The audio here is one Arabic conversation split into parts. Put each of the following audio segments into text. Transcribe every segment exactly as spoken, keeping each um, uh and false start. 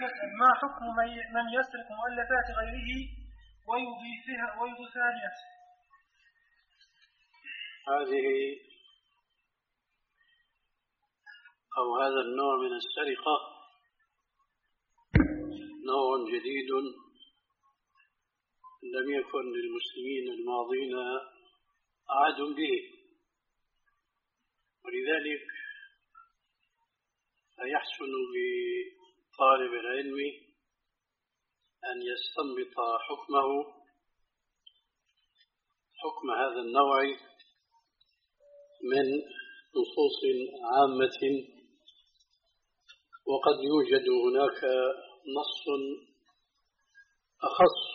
ما حكم من يسرق مؤلفات غيره ويضيفها ويضيفها لنفسه؟ هذه أو هذا النوع من السرقة نوع جديد لم يكن للمسلمين الماضين عهد به، ولذلك فيحسن بطالب العلم أن يستنبط حكمه حكم هذا النوع من نصوص عامة، وقد يوجد هناك نص أخص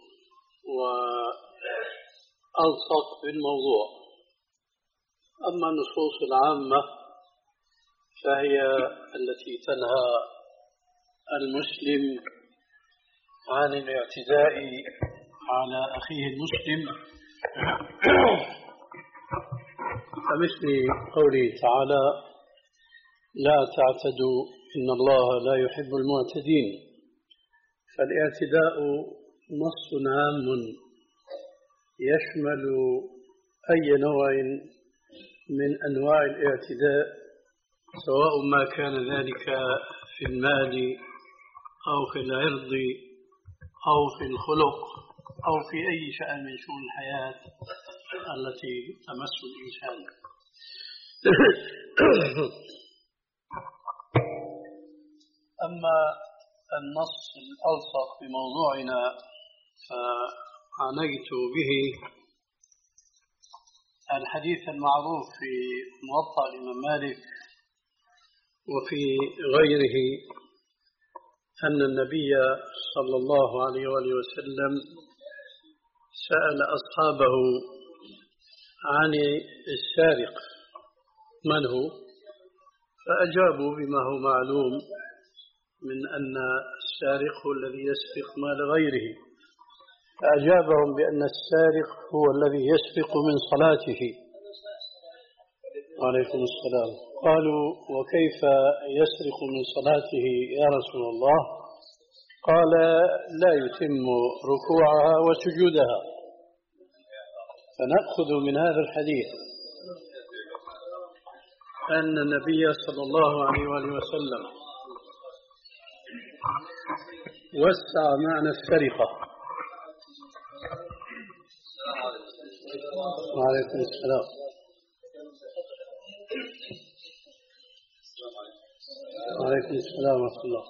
وألصق بالموضوع. أما النصوص العامة فهي التي تنهى المسلم عن الاعتداء على أخيه المسلم، كمثل قوله تعالى: لا تعتدوا إن الله لا يحب المعتدين. فالاعتداء نص عام يشمل أي نوع من أنواع الاعتداء، سواء ما كان ذلك في المال أو في العرض أو في الخلق أو في أي شأن من شؤون الحياة التي تمس الإنسان. أما النص الألصق بموضوعنا فعنيت به الحديث المعروف في موطأ الإمام مالك وفي غيره أن النبي صلى الله عليه وآله وسلم سأل أصحابه عن السارق من هو، فأجابوا بما هو معلوم من أن السارق هو الذي يسرق مال غيره، فأجابهم بأن السارق هو الذي يسرق من صلاته. وعليكم السلام. قالوا: وكيف يسرق من صلاته يا رسول الله؟ قال: لا يتم ركوعها وسجودها. فنأخذ من هذا الحديث أن النبي صلى الله عليه وآله وسلم وسع معنى السرقة. وعليكم السلام. وعليكم السلام ورحمة الله.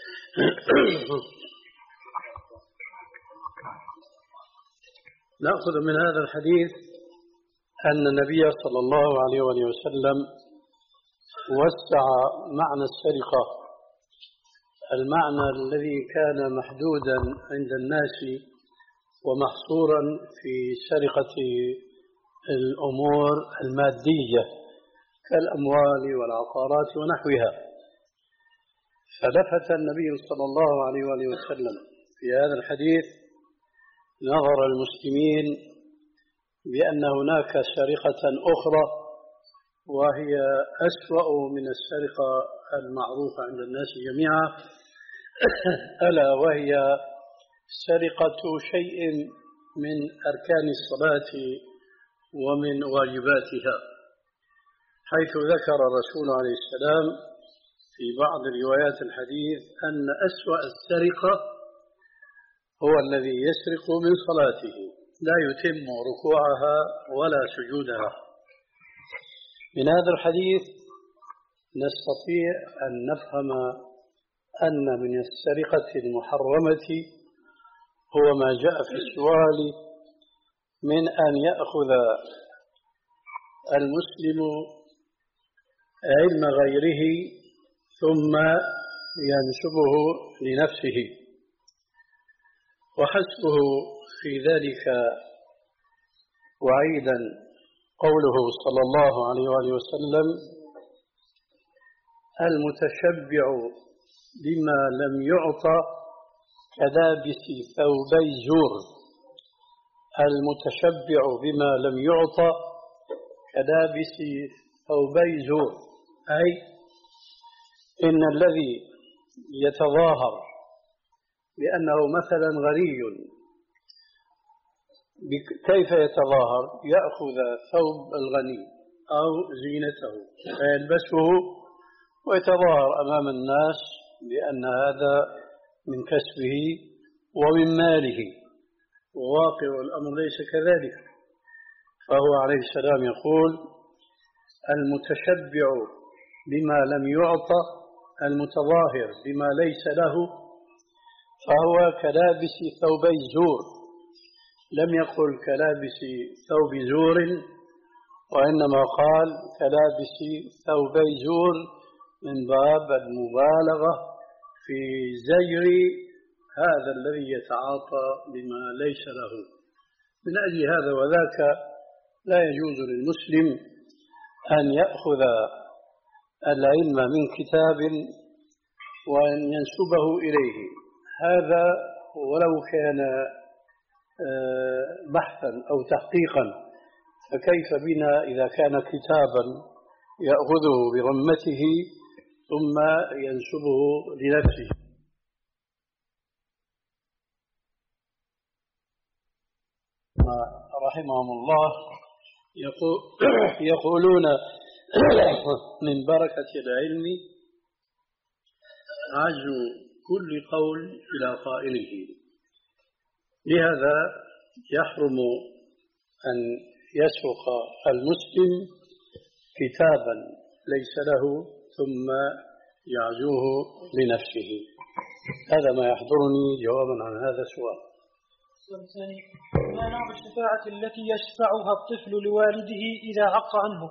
نأخذ من هذا الحديث أن النبي صلى الله عليه وآله وسلم وسع معنى السرقة، المعنى الذي كان محدودا عند الناس ومحصورا في سرقة الأمور المادية كالأموال والعقارات ونحوها. فلفت النبي صلى الله عليه وآله وسلم في هذا الحديث نظر المسلمين بأن هناك سرقة أخرى وهي أسوأ من السرقة المعروفة عند الناس جميعا، ألا وهي سرقة شيء من أركان الصلاة ومن واجباتها، حيث ذكر الرسول عليه السلام في بعض روايات الحديث أن أسوأ السرقة هو الذي يسرق من صلاته لا يتم ركوعها ولا سجودها. من هذا الحديث نستطيع أن نفهم أن من السرقة المحرمة هو ما جاء في السؤال من أن يأخذ المسلم علم غيره ثم ينسبه لنفسه، وحسبه في ذلك وعيدا قوله صلى الله عليه وآله وسلم: المتشبع بما لم يعطى كلابس ثوبي زور. المتشبع بما لم يعطى كلابس ثوبي زور، أي إن الذي يتظاهر بأنه مثلا غني، كيف يتظاهر؟ يأخذ ثوب الغني أو زينته فيلبسه ويتظاهر أمام الناس بأن هذا من كسبه ومن ماله، وواقع الأمر ليس كذلك. فهو عليه السلام يقول: المتشبع بما لم يعطى المتظاهر بما ليس له فهو كلابس ثوبي زور. لم يقل كلابس ثوب زور، وإنما قال كلابس ثوبي زور من باب المبالغة في زجر هذا الذي يتعاطى بما ليس له. من أجل هذا وذاك لا يجوز للمسلم أن يأخذ العلم من كتاب وأن ينسبه إليه، هذا ولو كان بحثا أو تحقيقا، فكيف بنا إذا كان كتابا يأخذه برمته ثم ينسبه لنفسه. رحمهم الله يقولون من بركة العلم عزو كل قول إلى قائله، لهذا يحرم أن يسرق المسلم كتابا ليس له ثم يعزوه لنفسه. هذا ما يحضرني جوابا عن هذا السؤال. الثاني: ما نوع الشفاعة التي يشفعها الطفل لوالده إذا عق عنه؟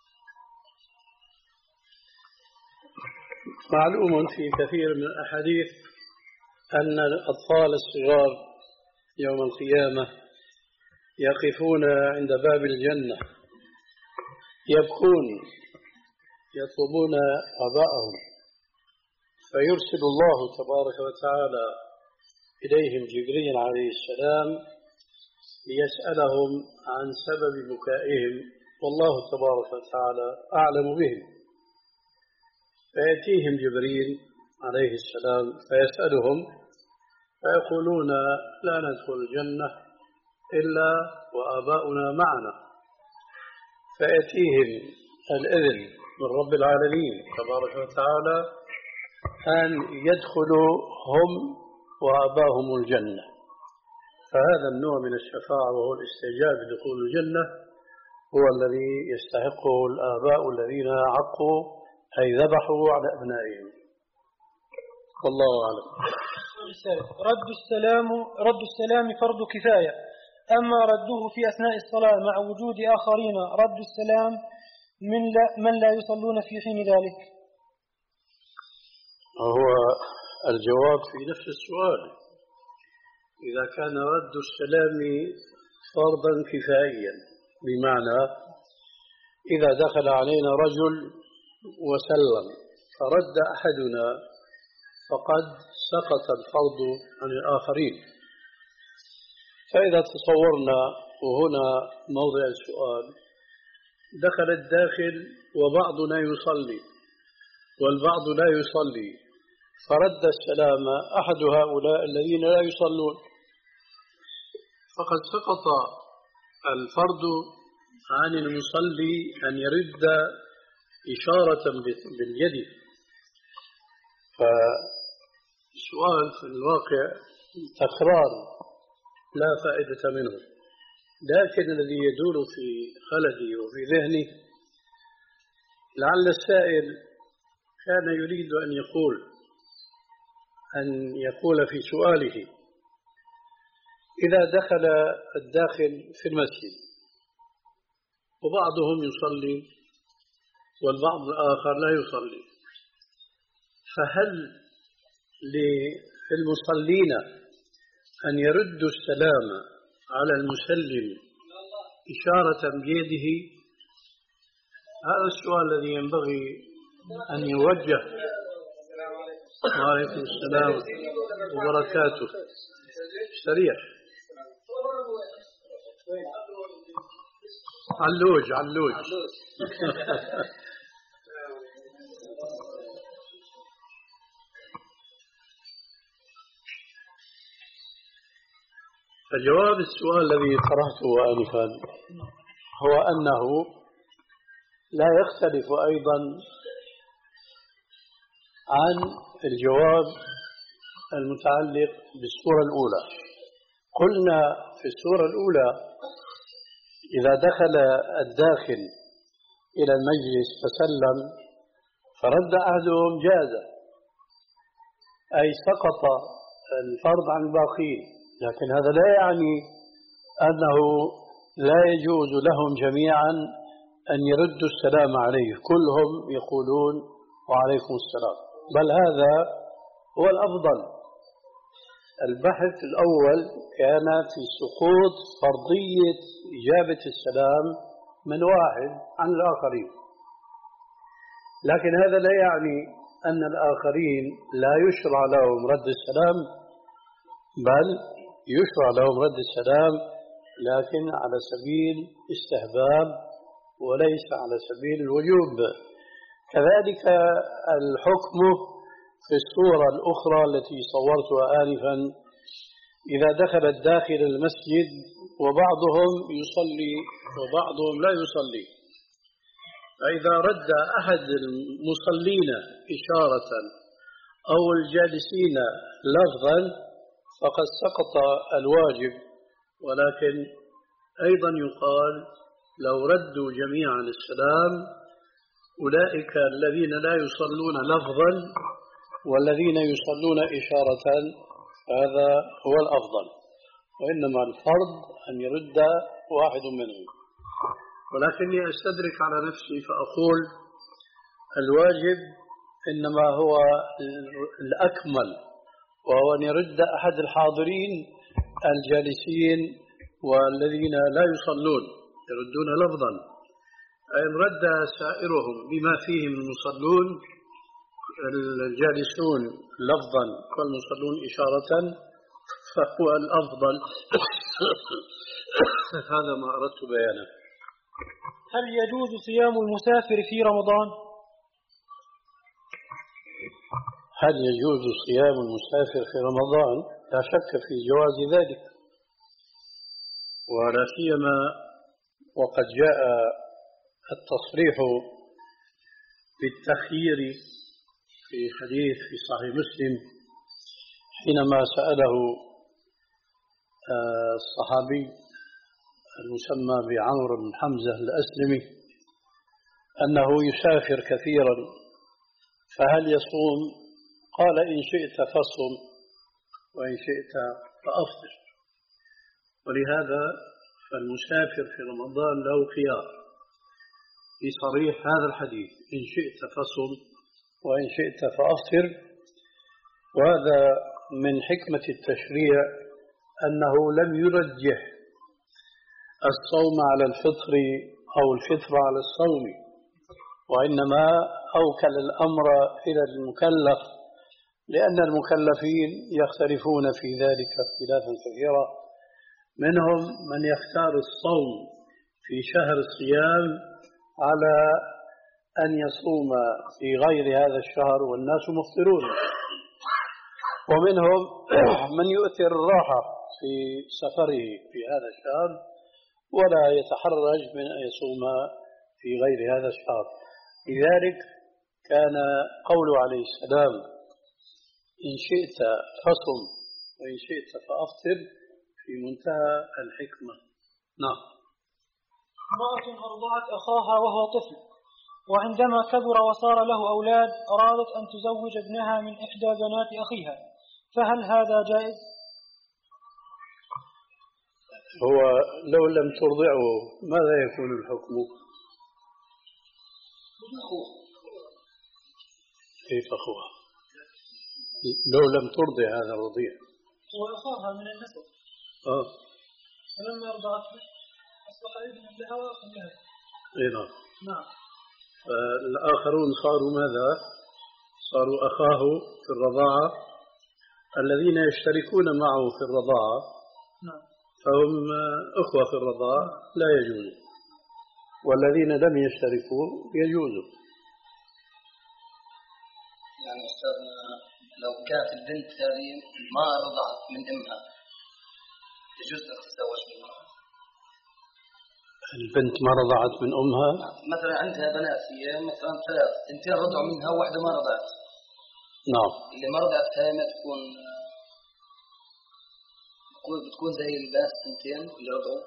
معلوم في كثير من الأحاديث أن الأطفال الصغار يوم القيامة يقفون عند باب الجنة يبكون يطلبون آباءهم، فيرسل الله تبارك وتعالى إليهم جبريل عليه السلام ليسألهم عن سبب بكائهم، والله تبارك وتعالى أعلم بهم. فيأتيهم جبريل عليه السلام فيسألهم فيقولون: لا ندخل الجنة إلا وآباؤنا معنا. فيأتيهم الإذن من رب العالمين تبارك وتعالى أن يدخلوا هم وآباهم الجنة. فهذا النوع من الشفاعة وهو الاستعجاب بدخول الجنة هو الذي يستحقه الآباء الذين عقوا أي ذبحوا على أبنائهم. والله أعلم. رد السلام رد السلام فرض كفاية، أما رده في أثناء الصلاة مع وجود آخرين رد السلام من لا, من لا يصلون في حين ذلك. هو الجواب في نفس السؤال. إذا كان رد السلام فرضا كفائيا، بمعنى إذا دخل علينا رجل وسلم فرد أحدنا فقد سقط الفرض عن الآخرين. فإذا تصورنا، وهنا موضع السؤال، دخل الداخل وبعضنا يصلي والبعض لا يصلي، فرد السلام أحد هؤلاء الذين لا يصلون، فقد سقط الفرض عن المصلي أن يرد إشارة باليد. فالسؤال في الواقع تكرار لا فائدة منه، لكن الذي يدور في خلدي وفي ذهني لعل السائل كان يريد أن يقول أن يقول في سؤاله: إذا دخل الداخل في المسجد وبعضهم يصلي والبعض الآخر لا يصلي، فهل للمصلين أن يردوا السلام على المسلم إشارة بيده؟ هذا السؤال الذي ينبغي أن يوجه. وعليكم السلام وبركاته. سريع. علوج علوج فجواب السؤال الذي طرحته آنفا هو أنه لا يختلف أيضا عن الجواب المتعلق بالسورة الأولى. قلنا في السورة الأولى إذا دخل الداخل إلى المجلس فسلم فرد أحدهم جاز، أي سقط الفرض عن الباقين، لكن هذا لا يعني أنه لا يجوز لهم جميعا أن يردوا السلام عليه، كلهم يقولون وعليكم السلام، بل هذا هو الأفضل. البحث الأول كان في سقوط فرضية إجابة السلام من واحد عن الآخرين، لكن هذا لا يعني أن الآخرين لا يشرع لهم رد السلام، بل يشرع لهم رد السلام لكن على سبيل استحباب وليس على سبيل الوجوب. كذلك الحكم في الصورة الأخرى التي صورتها آنفا، إذا دخل الداخل المسجد وبعضهم يصلي وبعضهم لا يصلي، فإذا رد أحد المصلين إشارة أو الجالسين لفظا فقد سقط الواجب، ولكن أيضا يقال لو ردوا جميعا السلام أولئك الذين لا يصلون لفظا والذين يصلون إشارة هذا هو الأفضل، وإنما الفرض أن يرد واحد منهم. ولكني أستدرك على نفسي فأقول الواجب إنما هو الأكمل، وهو أن يرد أحد الحاضرين الجالسين والذين لا يصلون يردون لفظا، إن رد سائرهم بما فيهم المصلون الجالسون لفظا والمصلون إشارة فهو الأفضل. هذا ما أردت بيانه. هل يجوز صيام المسافر في رمضان؟ هل يجوز صيام المسافر في رمضان؟ لا شك في جواز ذلك، ولا سيما وقد جاء التصريح بالتخيير في حديث في صحيح مسلم حينما سأله الصحابي المسمى بعمرو بن حمزة الأسلمي أنه يسافر كثيرا فهل يصوم؟ قال إن شئت فصم وإن شئت فأفطر. ولهذا فالمسافر في رمضان له خيار في صريح هذا الحديث، إن شئت فصم وإن شئت فأفطر. وهذا من حكمة التشريع أنه لم يرجح الصوم على الفطر أو الفطر على الصوم، وإنما أوكل الأمر إلى المكلف، لأن المكلفين يختلفون في ذلك اختلافا كثيرا، منهم من يختار الصوم في شهر الصيام على أن يصوم في غير هذا الشهر والناس مفطرون، ومنهم من يؤثر الراحة في سفره في هذا الشهر ولا يتحرج من أن يصوم في غير هذا الشهر. لذلك كان قوله عليه السلام إن شئت فصم وإن شئت فأفطر في منتهى الحكمة. نعم. امرأة أرضعت أخاها وهو طفل، وعندما كبر وصار له أولاد أرادت أن تزوج ابنها من إحدى بنات أخيها، فهل هذا جائز؟ هو لو لم ترضعه ماذا يكون الحكم؟ كيف أخوها؟ لو لم ترضع هذا الرضيع هو أخاها من النسب، آه. فلما أرضعته أصبح ابنا لها وأخا لها. نعم. نعم. فالآخرون صاروا ماذا؟ صاروا أخاه في الرضاعة، الذين يشتركون معه في الرضاعة نعم. فهم أخوة في الرضاعة لا يجوز، والذين لم يشتركوا يجوزوا. يعني أستاذنا لو كانت البنت هذه ما رضعت من أمها يجوز أن تتزوج بالمرأة؟ البنت ما رضعت من أمها؟ مثلا عندها بنات هي مثلا ثلاث، اثنتين رضعوا منها وواحدة ما رضعت. نعم. اللي ما رضعت هاي ما تكون بتكون زي البنات الثنتين اللي رضعوا؟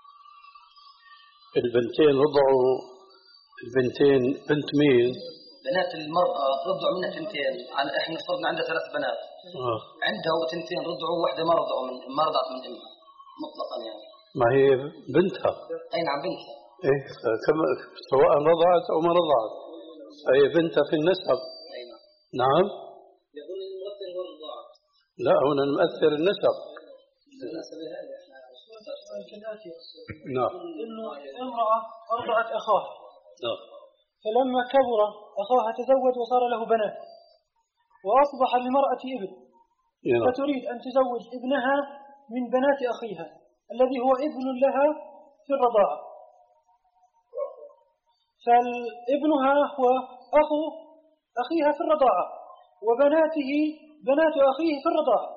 البنتين رضعوا، البنتين بنت مين؟ بنات المرأة رضعوا منها ثنتين، احنا صرنا عندها ثلاث بنات. آه. عندها ثنتين رضعوا وواحدة ما رضعوا من ما رضعت من أمها مطلقا يعني. ما هي بنتها. أي نعم بنتها. إيه كما سواء رضعت أو ما رضعت فهي بنتها في النسب. أي نعم. نعم. يقول الممثل هو الرضاعة. لا هنا نمثل النسب. نعم. إنه امرأة أرضعت أخاها. نعم. فلما كبر أخاها تزوج وصار له بنات وأصبح للمرأة ابن. نعم. فتريد أن تزوج ابنها من بنات أخيها الذي هو ابن لها في الرضاعة، فابنها هو أخو أخيها في الرضاعة وبناته بنات أخيه في الرضاعة.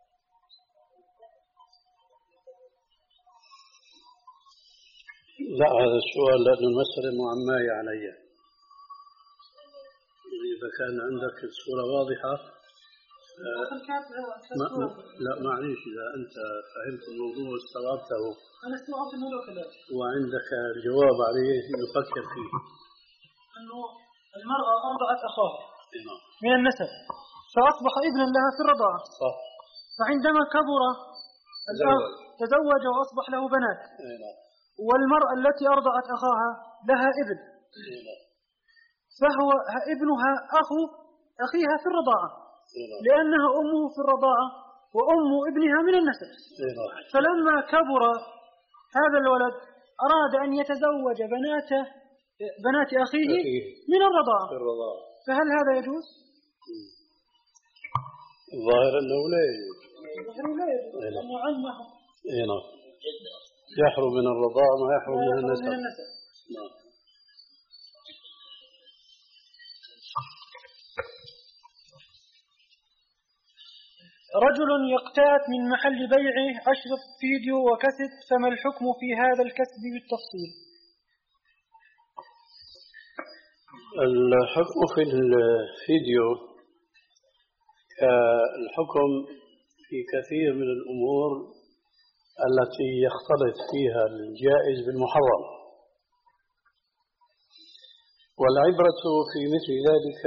لا هذا السؤال لأنه المسألة معماية علي. إذا كان عندك الصورة واضحة ما لا معليش إذا أنت فهمت الموضوع واستوعبته أنا استوعبت أنه له كذلك وعندك الجواب عليه نفكر فيه. أنه المرأة أرضعت أخاها من النسب فأصبح ابنا لها في الرضاعة. صح. فعندما كبر الأخ تزوج وأصبح له بنات. والمرأة التي أرضعت أخاها لها ابن فهو ابنها أخو أخيها في الرضاعة لأنها أمه في الرضاعة وأم ابنها من النسب. فلما كبر هذا الولد أراد أن يتزوج بنات بنات أخيه من الرضاعة. فهل هذا يجوز؟ الظاهر أنه لا يجوز. لا يجوز لأنه عمه يحرم من الرضاعة ما يحرم من النسب. رجل يقتات من محل بيعه أشرف فيديو وكاسيت فما الحكم في هذا الكسب بالتفصيل؟ الحكم في الفيديو الحكم في كثير من الأمور التي يختلط فيها الجائز بالمحرم، والعبرة في مثل ذلك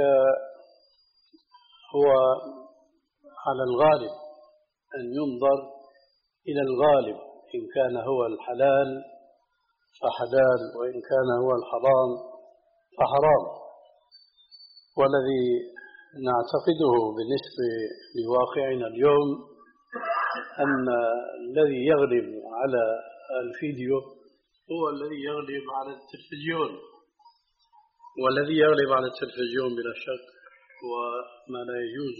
هو على الغالب أن ينظر إلى الغالب، إن كان هو الحلال فحلال وإن كان هو الحرام فحرام. والذي نعتقده بالنسبة لواقعنا اليوم أن الذي يغلب على الفيديو هو الذي يغلب على التلفزيون، والذي يغلب على التلفزيون بلا شك هو ما لا يجوز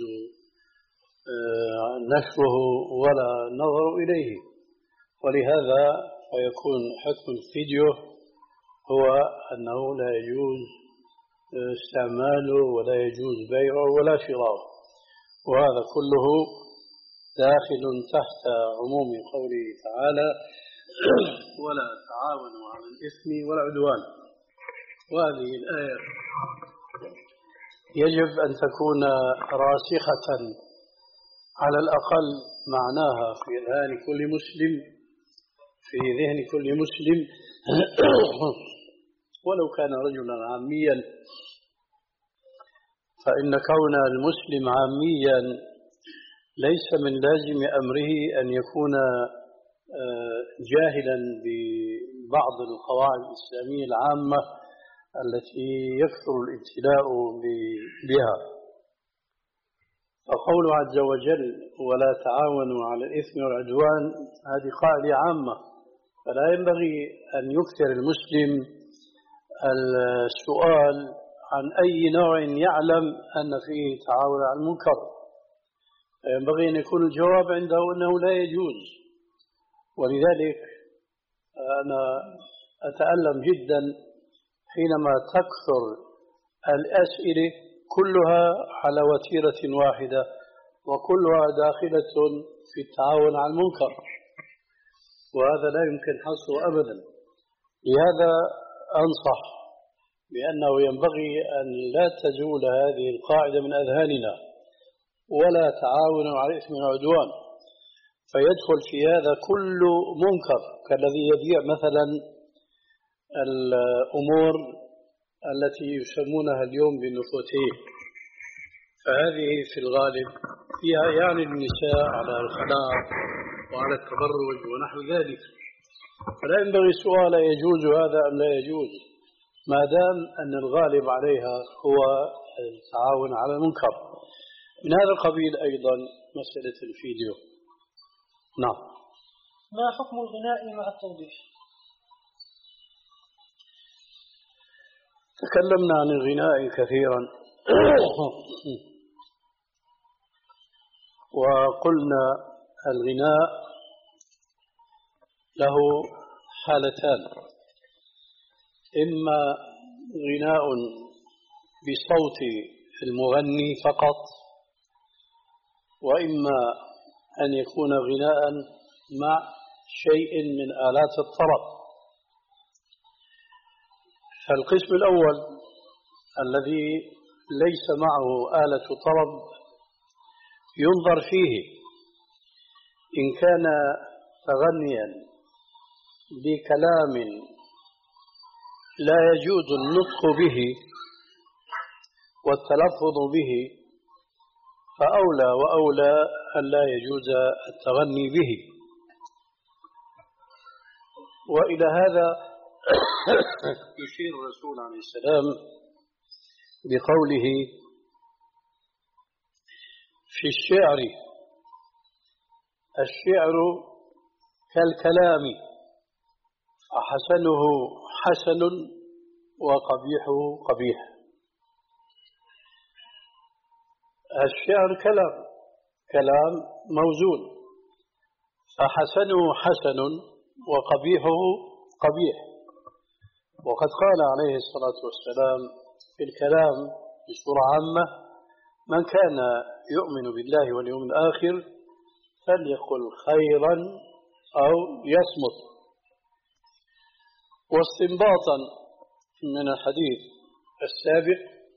نشره ولا النظر إليه. ولهذا فيكون حكم الفيديو هو أنه لا يجوز استعماله ولا يجوز بيعه ولا شراؤه، وهذا كله داخل تحت عموم قوله تعالى ولا تعاونوا على الإثم والعدوان. وهذه الآية يجب أن تكون راسخة على الأقل معناها في ذهن كل مسلم في ذهن كل مسلم ولو كان رجلا عاميا، فإن كون المسلم عاميا ليس من لازم أمره أن يكون جاهلا ببعض القواعد الإسلامية العامة التي يكثر الابتلاء بها. فقوله عز وجل ولا تعاونوا على الإثم والعدوان هذه قاعدة عامة، فلا ينبغي أن يكثر المسلم السؤال عن أي نوع يعلم أن فيه تعاون على المنكر. ينبغي أن يكون الجواب عنده أنه لا يجوز. ولذلك أنا أتألم جدا حينما تكثر الأسئلة كلها على وتيرة واحدة وكلها داخلة في التعاون على المنكر. وهذا لا يمكن حصره أبدا. لهذا أنصح بأنه ينبغي أن لا تزول هذه القاعدة من أذهاننا، ولا تعاونوا على الإثم والعدوان، فيدخل في هذا كل منكر، كالذي يبيع مثلا الأمور التي يسمونها اليوم بالنفوتين، فهذه في الغالب فيها يعني النساء على الخلاء وعلى التبرج ونحو ذلك. فلا ينبغي السؤال يجوز هذا أم لا يجوز، ما دام أن الغالب عليها هو التعاون على المنكر. من هذا القبيل أيضا مسألة الفيديو. نعم. ما حكم الغناء مع التوضيح؟ تكلمنا عن الغناء كثيرا وقلنا الغناء له حالتان: إما غناء بصوت المغني فقط، وإما أن يكون غناء مع شيء من آلات الطرب. فالقسم الأول الذي ليس معه آلة طرب ينظر فيه إن كان تغنيا بكلام لا يجوز النطق به والتلفظ به، فأولى وأولى أن لا يجوز التغني به. وإلى هذا يشير الرسول عليه السلام بقوله في الشعر: الشعر كالكلام، أحسنه حسن وقبيحه قبيح. الشعر كلام كلام موزون، فحسنه حسن وقبيحه قبيح. وقد قال عليه الصلاة والسلام في الكلام بصورة عامة: من كان يؤمن بالله واليوم الآخر فليقل خيرا أو يصمت. واستنباطا من الحديث السابق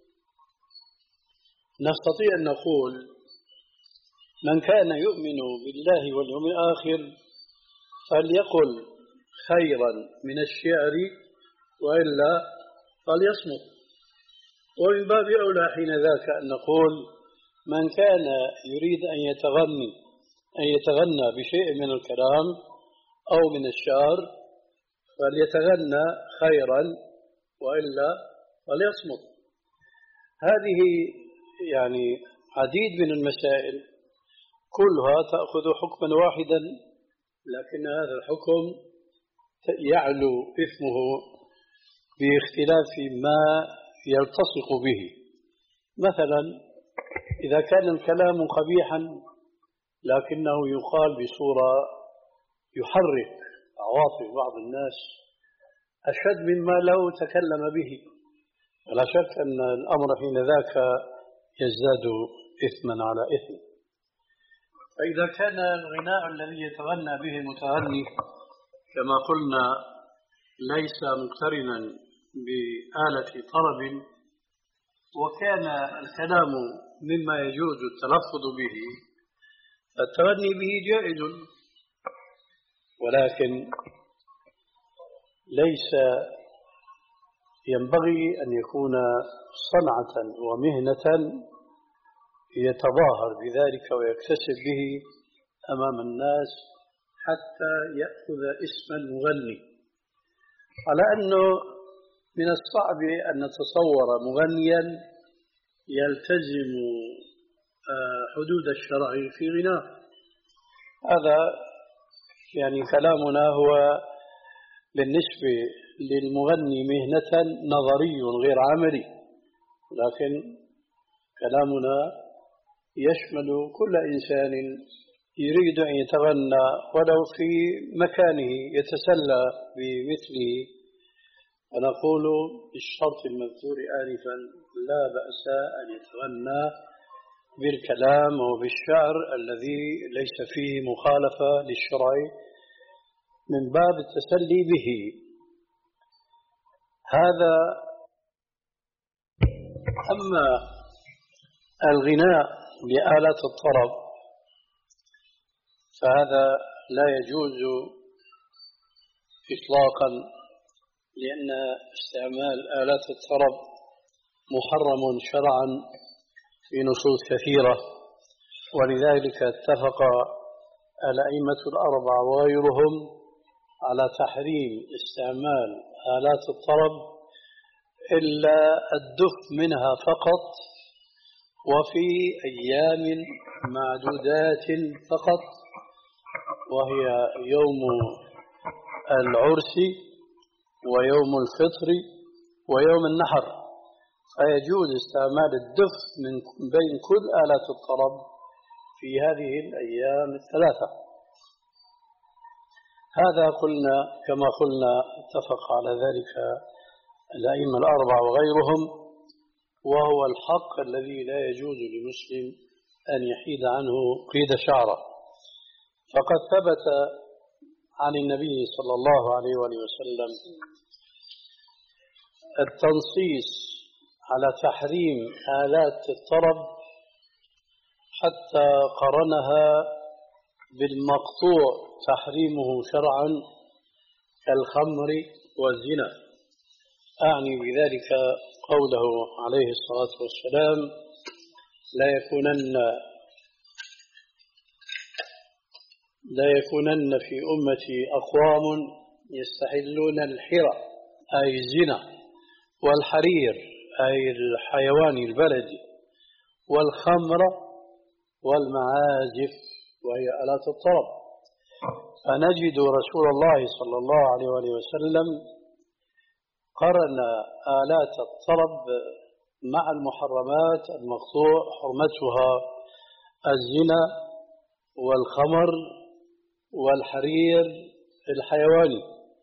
نستطيع أن نقول: من كان يؤمن بالله واليوم الآخر فليقل خيرا من الشعر وإلا فليصمت. ومن باب أولى حين ذاك أن نقول: من كان يريد أن يتغني أن يتغنى بشيء من الكلام أو من الشعر فليتغنى خيرا وإلا فليصمت. هذه يعني عديد من المسائل كلها تأخذ حكما واحدا، لكن هذا الحكم يعلو إثمه باختلاف ما يلتصق به. مثلا إذا كان الكلام قبيحا لكنه يقال بصورة يحرك عواطف بعض الناس أشد مما لو تكلم به، ولا شك أن الأمر حين ذاك يزداد إثما على إثم. فإذا كان الغناء الذي يتغنى به المتغني كما قلنا ليس مقترنا بآلة طرب، وكان الكلام مما يجوز التلفظ به، التغني به جائز، ولكن ليس ينبغي أن يكون صنعة ومهنة يتظاهر بذلك ويكتسب به أمام الناس حتى يأخذ اسم المغني. على أنه من الصعب أن نتصور مغنيا يلتزم حدود الشرع في غناء. هذا يعني كلامنا هو بالنسبة للمغني مهنة نظري غير عملي، لكن كلامنا يشمل كل إنسان يريد أن يتغنى ولو في مكانه يتسلى بمثله، ونقول بالشرط المذكور آنفا: لا بأس أن يتغنى بالكلام وبالشعر الذي ليس فيه مخالفة للشرع من باب التسلي به. هذا. أما الغناء بآلات الطرب فهذا لا يجوز إطلاقا، لأن استعمال آلات الطرب محرم شرعا في نصوص كثيرة، ولذلك اتفق الأئمة الأربعة وغيرهم على تحريم استعمال آلات الطرب إلا الدف منها فقط، وفي أيام معدودات فقط، وهي يوم العرس ويوم الفطر ويوم النحر، فيجوز استعمال الدف من بين كل آلات الطرب في هذه الأيام الثلاثة. هذا قلنا كما قلنا اتفق على ذلك الأئمة الأربعة وغيرهم، وهو الحق الذي لا يجوز لمسلم أن يحيد عنه قيد شعره. فقد ثبت عن النبي صلى الله عليه وآله وسلم التنصيص على تحريم آلات الطرب حتى قرنها بالمقطوع تحريمه شرعا كالخمر والزنا. أعني بذلك قوله عليه الصلاة والسلام: لا يكونن لا يكونن في أمتي أقوام يستحلون الحرى أي الزنا، والحرير أي الحيوان البلدي، والخمر والمعازف وهي آلات الطرب. فنجد رسول الله صلى الله عليه وسلم قرن آلات الطرب مع المحرمات المقطوع حرمتها الزنا والخمر والحرير الحيواني.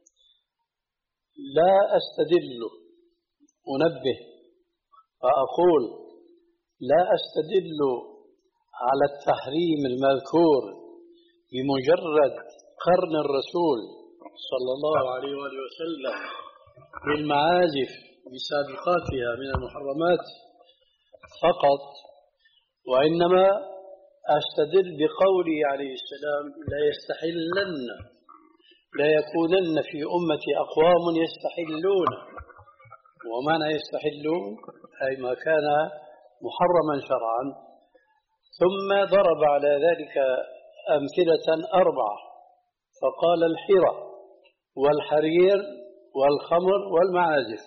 لا أستدل، أنبه فأقول لا أستدل على التحريم المذكور بمجرد قرن الرسول صلى الله عليه وسلم بالمعازف بسابقاتها من المحرمات فقط، وإنما أستدل بقوله عليه السلام: لا يستحلن لا يكونن في أمتي أقوام يستحلون. ومعنى يستحلون أي ما كان محرما شرعا، ثم ضرب على ذلك أمثلة أربعة، فقال: الحرى والحرير والخمر والمعازف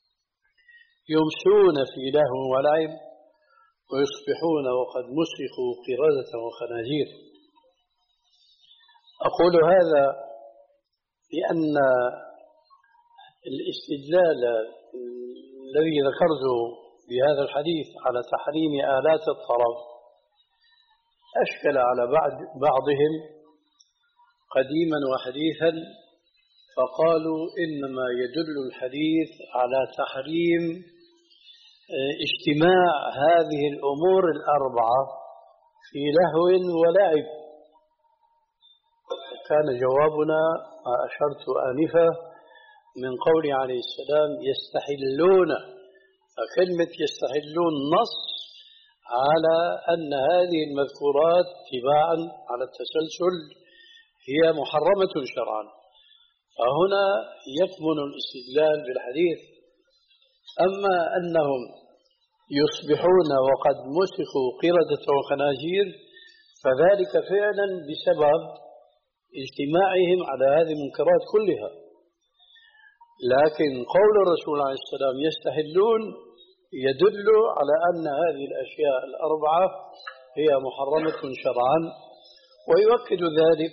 يمسون في لهو ولعب ويصبحون وقد مسخوا قردة وخنازير. أقول هذا لأن الاستدلال الذي ذكرته بهذا الحديث على تحريم آلات الطرب أشكل على بعضهم قديما وحديثا، فقالوا إنما يدل الحديث على تحريم اجتماع هذه الأمور الأربعة في لهو ولعب. كان جوابنا ما أشرت آنفا من قول عليه السلام: يستحلون. فكلمة يستحلون نص على أن هذه المذكورات تباعا على التسلسل هي محرمة شرعا، فهنا يكمن الاستدلال بالحديث. أما أنهم يصبحون وقد مسخوا قردة وخنازير فذلك فعلا بسبب اجتماعهم على هذه المنكرات كلها. لكن قول الرسول عليه السلام يستحلون يدل على أن هذه الأشياء الأربعة هي محرمة شرعا، ويؤكد ذلك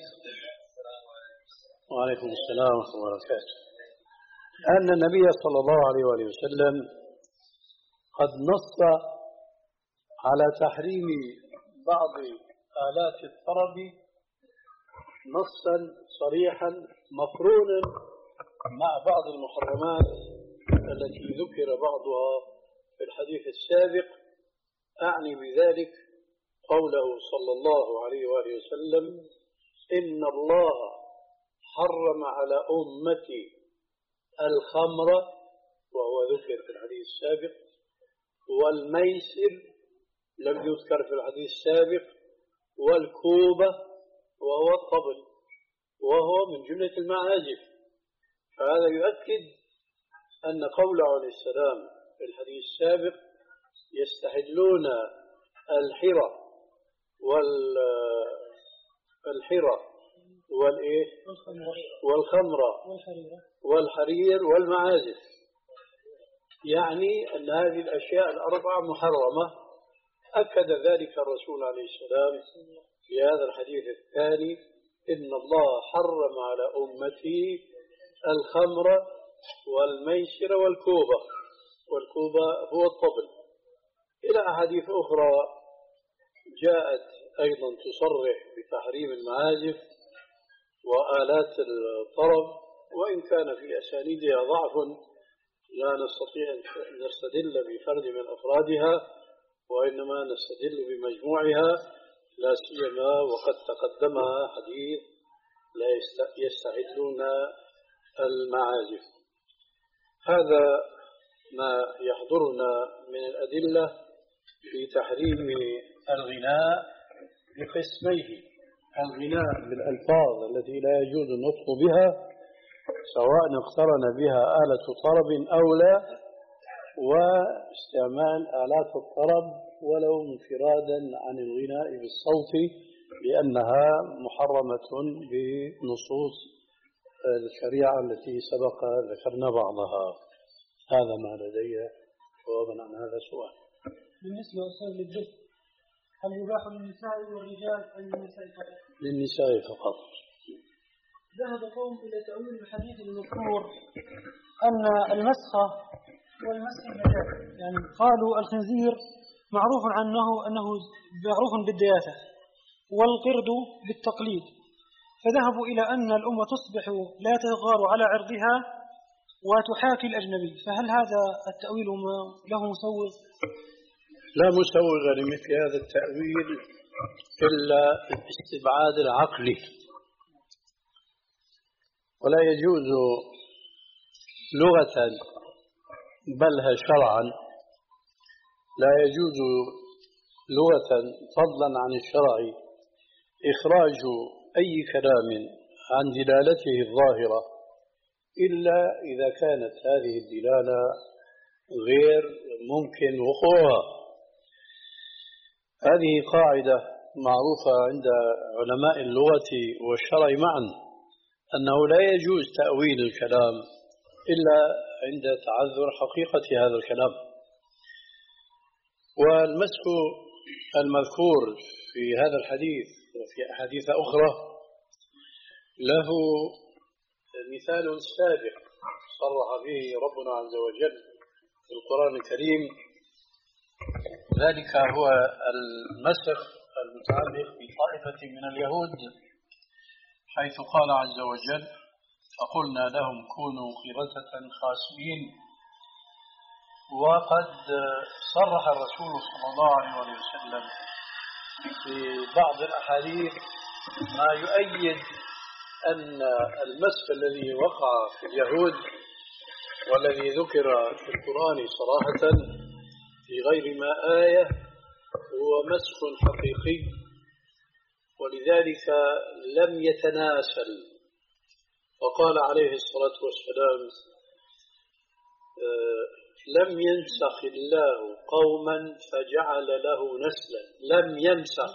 وعليكم السلام ورحمة الله وبركاته أن النبي صلى الله عليه وسلم قد نص على تحريم بعض آلات الطرب نصا صريحا مقرونا مع بعض المحرمات التي ذكر بعضها في الحديث السابق. أعني بذلك قوله صلى الله عليه وآله وسلم: إن الله حرم على أمتي الخمر وهو ذكر في الحديث السابق، والميسر لم يذكر في الحديث السابق، والكوبة وهو الطبل وهو من جملة المعازف. فهذا يؤكد أن قوله عليه السلام في الحديث السابق يستحلون الحرى والحرى والإيه والخمر والحرير والمعازف، يعني أن هذه الأشياء الأربعة محرمة. أكد ذلك الرسول عليه السلام في هذا الحديث الثاني: إن الله حرم على أمتي الخمر والميسر والكوبة، والكوبة هو الطبل. إلى أحاديث أخرى جاءت أيضا تصرح بتحريم المعازف وآلات الطرب، وإن كان في أسانيدها ضعف لا نستطيع أن نستدل بفرد من أفرادها، وإنما نستدل بمجموعها، لا سيما وقد تقدمها حديث لا يستعدون المعازف. هذا ما يحضرنا من الأدلة في تحريم الغناء بقسميه: الغناء بالألفاظ التي لا يجوز النطق بها سواء اقترن بها آلة طرب أو لا، واستعمال آلات الطرب ولو انفرادا عن الغناء بالصوت لأنها محرمة بنصوص الشريعة التي سبق ذكرنا بعضها. هذا ما لدي جوابا عن هذا السؤال. بالنسبة للدف، هل يباح للنساء والرجال أم للنساء فقط؟ للنساء فقط. ذهب قوم إلى تأويل الحديث المذكور أن المسخ والمسخ مجاز، يعني قالوا الخنزير معروف عنه أنه معروف بالدياثة والقرد بالتقليد، فذهبوا إلى أن الأمة تصبح لا تغار على عرضها وتحاكي الأجنبي، فهل هذا التأويل له مسوغ؟ لا مسوغ لمثل هذا التأويل إلا الاستبعاد العقلي، ولا يجوز لغة بل شرعا، لا يجوز لغة فضلا عن الشرع إخراج أي كلام عن دلالته الظاهرة إلا إذا كانت هذه الدلالة غير ممكن وقوعها. هذه قاعدة معروفة عند علماء اللغة والشرع معا، أنه لا يجوز تأويل الكلام إلا عند تعذر حقيقة هذا الكلام. والمسح المذكور في هذا الحديث وفي أحاديث أخرى له مثال سابق صرح به ربنا عز وجل في القرآن الكريم، ذلك هو المسخ المتعلق بطائفة من اليهود، حيث قال عز وجل: فقلنا لهم كونوا قردة خاسئين. وقد صرح الرسول صلى الله عليه وسلم في بعض الأحاديث ما يؤيد أن المسخ الذي وقع في اليهود والذي ذكر في القرآن صراحة في غير ما آية هو مسخ حقيقي، ولذلك لم يتناسل. وقال عليه الصلاة والسلام: لم ينسخ الله قوما فجعل له نسلا. لم ينسخ،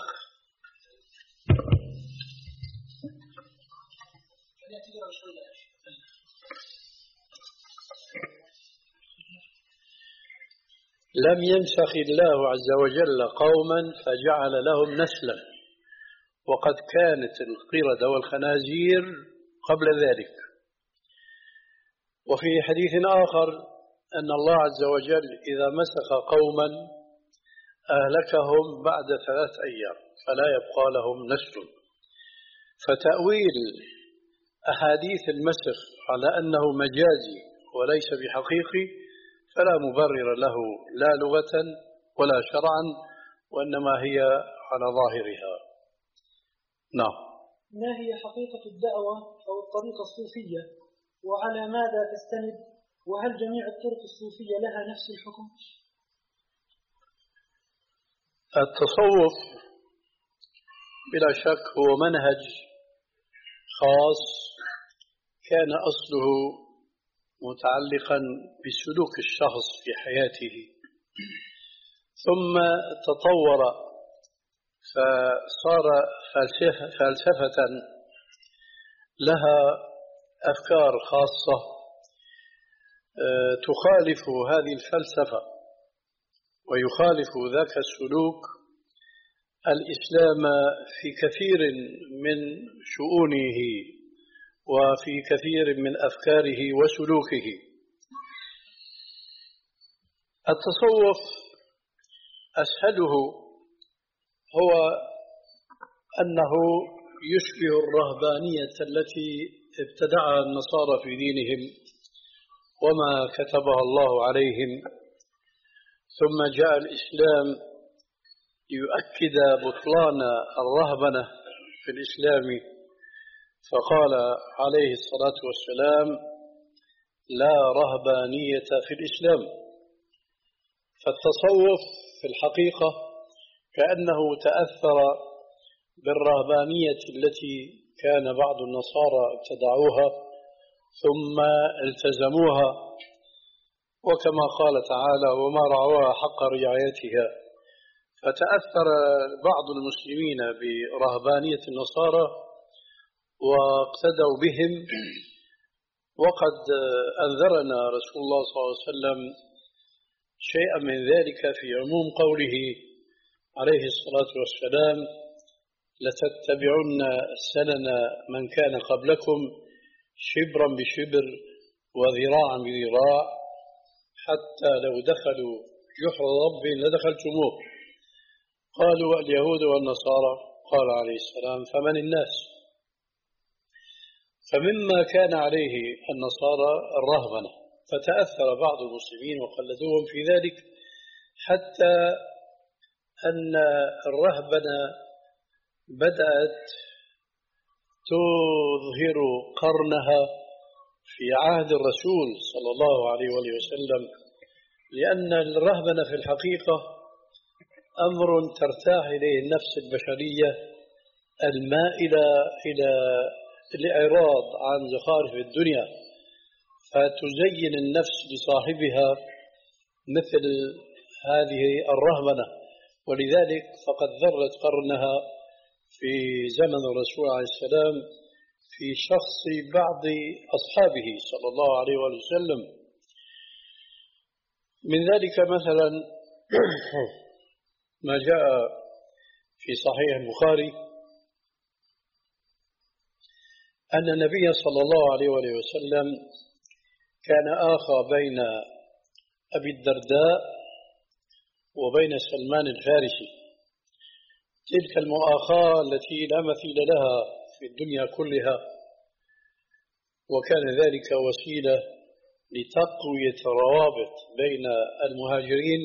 لم ينسخ الله عز وجل قوما فجعل لهم نسلا، وقد كانت القردة والخنازير قبل ذلك. وفي حديث آخر أن الله عز وجل إذا مسخ قوما أهلكهم بعد ثلاث أيام فلا يبقى لهم نسل. فتأويل أحاديث المسخ على أنه مجازي وليس بحقيقي فلا مبرر له لا لغة ولا شرعا، وإنما هي على ظاهرها. نعم. ما هي حقيقة الدعوة أو الطريقة الصوفية وعلى ماذا تستند، وهل جميع الطرق الصوفية لها نفس الحكم؟ التصوف بلا شك هو منهج خاص كان أصله متعلقا بسلوك الشخص في حياته، ثم تطور فصار فلسفة, فلسفة لها أفكار خاصة تخالف هذه الفلسفة ويخالف ذاك السلوك الإسلام في كثير من شؤونه وفي كثير من أفكاره وسلوكه. التصوف أسهله هو أنه يشبه الرهبانية التي ابتدعها النصارى في دينهم وما كتبها الله عليهم، ثم جاء الإسلام ليؤكد بطلان الرهبنة في الإسلام، فقال عليه الصلاة والسلام: لا رهبانية في الإسلام. فالتصوف في الحقيقة كأنه تأثر بالرهبانية التي كان بعض النصارى ابتدعوها ثم التزموها، وكما قال تعالى: وما رعوها حق رعايتها. فتأثر بعض المسلمين برهبانية النصارى واقتدوا بهم، وقد أنذرنا رسول الله صلى الله عليه وسلم شيئا من ذلك في عموم قوله عليه الصلاة والسلام: لتتبعن سنن من كان قبلكم شبرا بشبر وذراعا بذراع حتى لو دخلوا جحر رب لدخلتموه. قالوا: اليهود والنصارى. قال عليه السلام: فمن الناس؟ فمما كان عليه النصارى الرهبنة، فتأثر بعض المسلمين وقلدوهم في ذلك، حتى أن الرهبنة بدأت تظهر قرنها في عهد الرسول صلى الله عليه وآله وسلم، لأن الرهبنة في الحقيقة أمر ترتاح إليه النفس البشرية المائلة إلى الإعراض عن زخارف الدنيا، فتزين النفس لصاحبها مثل هذه الرهبنة. ولذلك فقد ذرت قرنها في زمن الرسول عليه السلام في شخص بعض أصحابه صلى الله عليه وسلم. من ذلك مثلا ما جاء في صحيح البخاري أن النبي صلى الله عليه وسلم كان آخى بين أبي الدرداء وبين سلمان الفارسي. تلك المؤاخاة التي لا مثيل لها في الدنيا كلها، وكان ذلك وسيلة لتقوية الروابط بين المهاجرين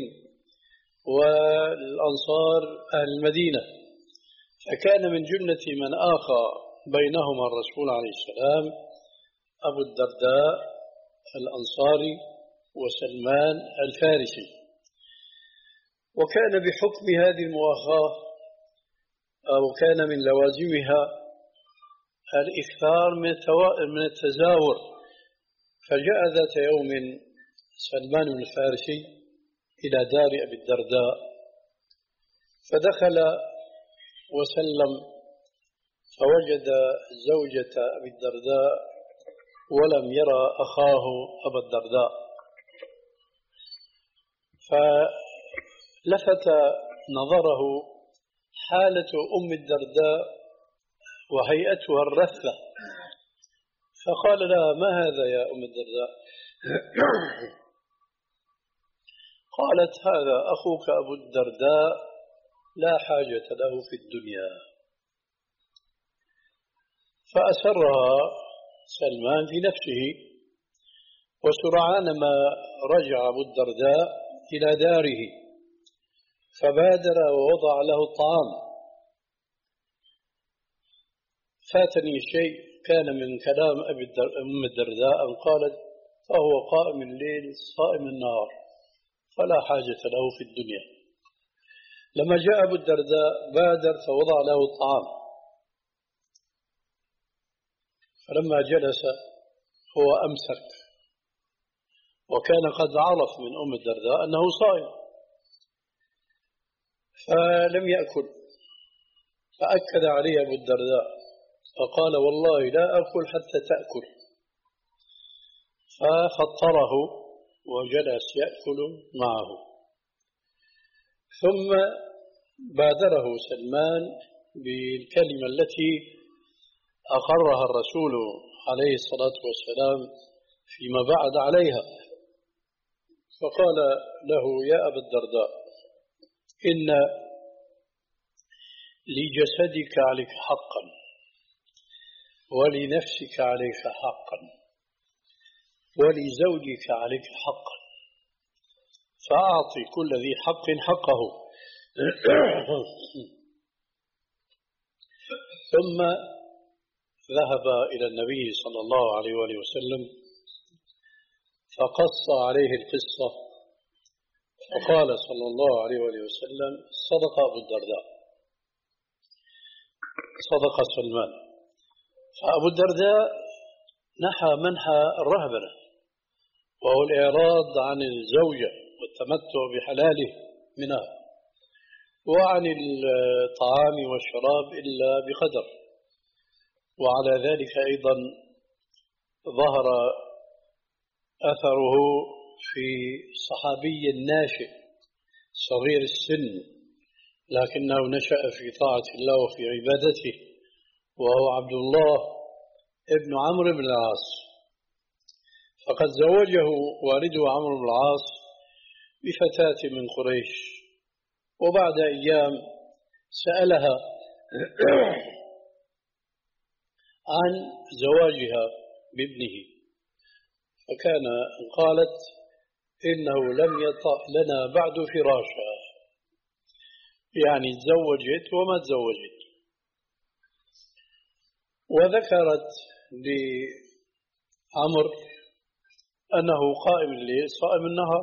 والأنصار أهل المدينة. فكان من جملة من آخى بينهما الرسول عليه السلام أبو الدرداء الأنصاري وسلمان الفارسي. وكان بحكم هذه المؤاخاة أو كان من لوازمها الإكثار من التزاور. فجاء ذات يوم سلمان الفارسي إلى دار أبي الدرداء، فدخل وسلم فوجد زوجة أبي الدرداء ولم يرى أخاه أبا الدرداء، فلفت نظره حالة أم الدرداء وهيئتها الرثة، فقال لها: ما هذا يا أم الدرداء؟ قالت: هذا أخوك أبو الدرداء لا حاجة له في الدنيا. فأسرها سلمان في نفسه، وسرعان ما رجع أبو الدرداء إلى داره فبادر ووضع له الطعام، فاتني شيء كان من كلام أبي أم الدرداء أن قالت فهو قائم الليل صائم النهار فلا حاجة له في الدنيا. لما جاء أبو الدرداء بادر فوضع له الطعام، فلما جلس هو أمسك، وكان قد عرف من أم الدرداء أنه صائم فلم يأكل، فأكد عليه أبو الدرداء فقال والله لا أكل حتى تأكل، ففطره وجلس يأكل معه. ثم بادره سلمان بالكلمة التي أقرها الرسول عليه الصلاة والسلام فيما بعد عليها، فقال له يا أبا الدرداء إن لجسدك عليك حقا ولنفسك عليك حقا ولزوجك عليك حقا، فأعطي كل ذي حق حقه. ثم ذهب إلى النبي صلى الله عليه وآله وسلم فقص عليه القصة، فقال صلى الله عليه وآله وسلم صدق أبو الدرداء، صدق سلمان. فأبو الدرداء نحى منحى الرهبنة، وهو الإعراض عن الزوجة والتمتع بحلاله منها، وعن الطعام والشراب إلا بقدر. وعلى ذلك أيضا ظهر أثره في صحابي ناشئ صغير السن لكنه نشأ في طاعة الله وفي عبادته، وهو عبد الله ابن عمرو بن العاص، فقد زوجه والده عمرو بن العاص بفتاة من قريش، وبعد أيام سألها عن زواجها بابنه، فكان قالت إنه لم يطأ لنا بعد فراشا، يعني تزوجت وما تزوجت. وذكرت لعمر أنه قائم الليل صائم النهار،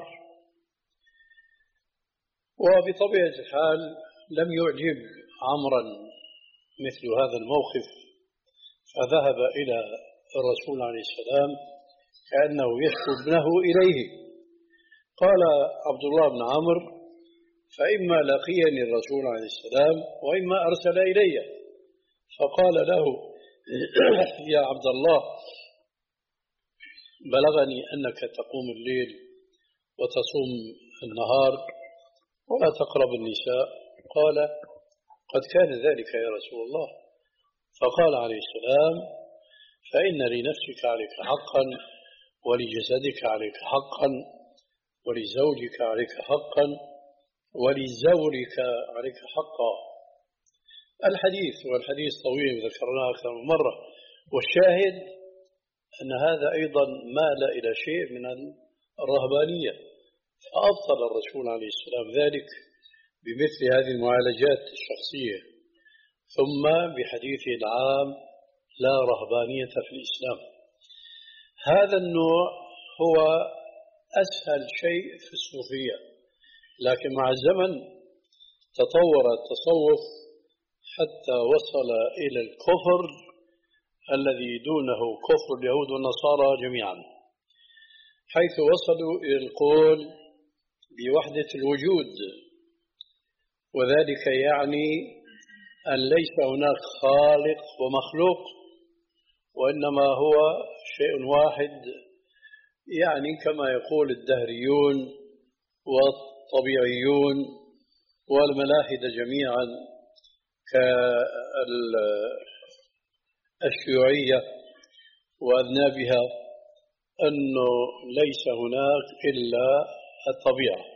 وبطبيعة الحال لم يعجب عمرا مثل هذا الموقف، فذهب إلى الرسول عليه السلام كأنه يشكو ابنه إليه. قال عبد الله بن عمرو فإما لقيني الرسول عليه السلام وإما أرسل إلي، فقال له يا عبد الله بلغني أنك تقوم الليل وتصوم النهار ولا تقرب النساء. قال قد كان ذلك يا رسول الله. فقال عليه السلام فإن لنفسك عليك حقا ولجسدك عليك حقا ولزوجك عليك حقا ولزورك عليك حقا. الحديث والحديث طويل ذكرناه أكثر من مرة، والشاهد أن هذا أيضا مال إلى شيء من الرهبانية، فأبطل الرسول عليه السلام ذلك بمثل هذه المعالجات الشخصية، ثم بحديثه العام لا رهبانية في الإسلام. هذا النوع هو أسهل شيء في الصوفية، لكن مع الزمن تطور التصوف حتى وصل إلى الكفر الذي دونه كفر اليهود والنصارى جميعا، حيث وصلوا إلى القول بوحدة الوجود، وذلك يعني أن ليس هناك خالق ومخلوق، وإنما هو شيء واحد، يعني كما يقول الدهريون والطبيعيون والملاحدة جميعا كالشيوعية وأذنابها، أنه ليس هناك إلا الطبيعة.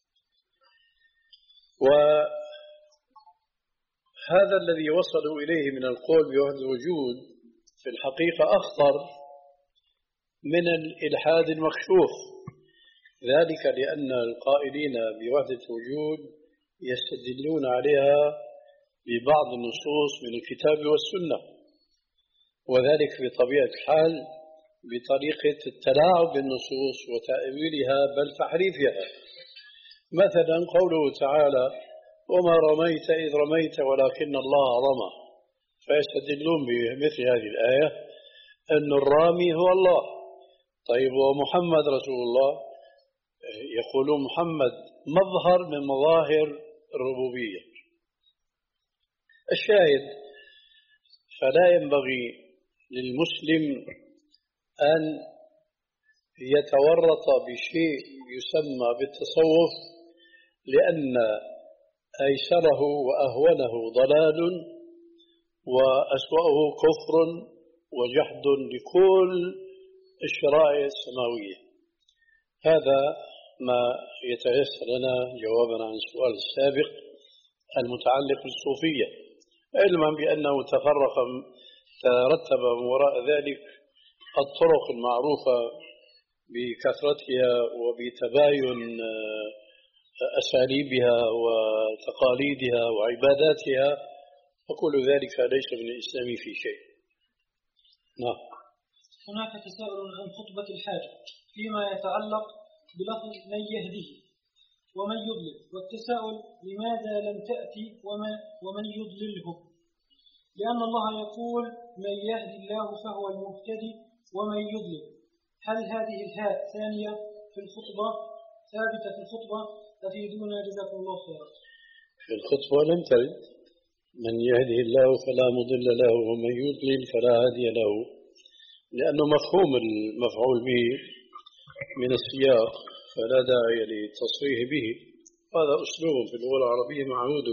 وهذا الذي وصلوا إليه من القول بوحدة الوجود في الحقيقة أخطر من الإلحاد المكشوف، ذلك لأن القائلين بوحدة الوجود يستدلون عليها ببعض النصوص من الكتاب والسنة، وذلك بطبيعة الحال بطريقة التلاعب بالنصوص وتأويلها بل تحريفها. مثلا قوله تعالى وما رميت إذ رميت ولكن الله رمى، فيستدلون بمثل هذه الآية أن الرامي هو الله. طيب ومحمد رسول الله، يقولون محمد مظهر من مظاهر الربوبية. الشاهد فلا ينبغي للمسلم أن يتورط بشيء يسمى بالتصوف، لأن أيسره وأهونه ضلال وأسوأه كفر وجحد لكل الشرائع السماوية. هذا ما يتيسر لنا جوابا عن السؤال السابق المتعلق بالصوفية، علما بأنه تفرق ترتب من وراء ذلك الطرق المعروفة بكثرتها وبتباين أساليبها وتقاليدها وعباداتها، فكل ذلك ليس من الإسلام في شيء. نعم. هناك تساؤل عن خطبة الحاجة فيما يتعلق بلفظ من يهده ومن يضلل، والتساؤل لماذا لم تأتي وما ومن يضلله؟ لأن الله يقول من يهدي الله فهو المهتدي ومن يضلل. هل هذه الهاء ثانية في الخطبة ثابتة في الخطبة؟ أفيدونا جزاكم الله خيرا. في الخطبة لم ترد من يهده الله فلا مضل له ومن يضلل فلا هادي له، لأنه مفهوم المفعول به من السياق فلا داعي للتصريح به، هذا أسلوب في اللغة العربية معهود.